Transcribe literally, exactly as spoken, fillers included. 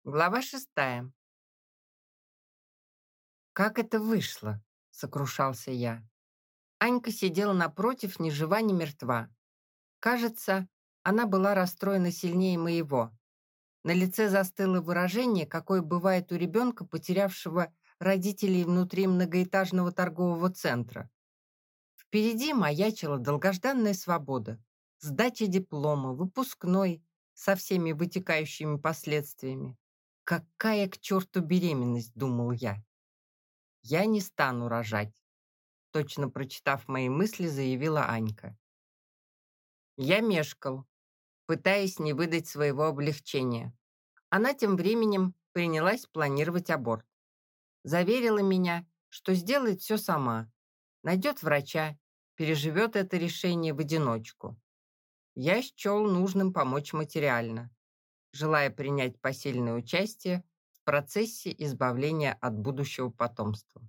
Глава шестая. «Как это вышло?» — сокрушался я. Анька сидела напротив, ни жива, ни мертва. Кажется, она была расстроена сильнее моего. На лице застыло выражение, какое бывает у ребенка, потерявшего родителей внутри многоэтажного торгового центра. Впереди маячила долгожданная свобода, сдача диплома, выпускной со всеми вытекающими последствиями. «Какая к черту беременность?» — думал я. «Я не стану рожать», — точно прочитав мои мысли, заявила Анька. Я мешкал, пытаясь не выдать своего облегчения. Она тем временем принялась планировать аборт. Заверила меня, что сделает все сама, найдет врача, переживет это решение в одиночку. Я счел нужным помочь материально, желая принять посильное участие в процессе избавления от будущего потомства.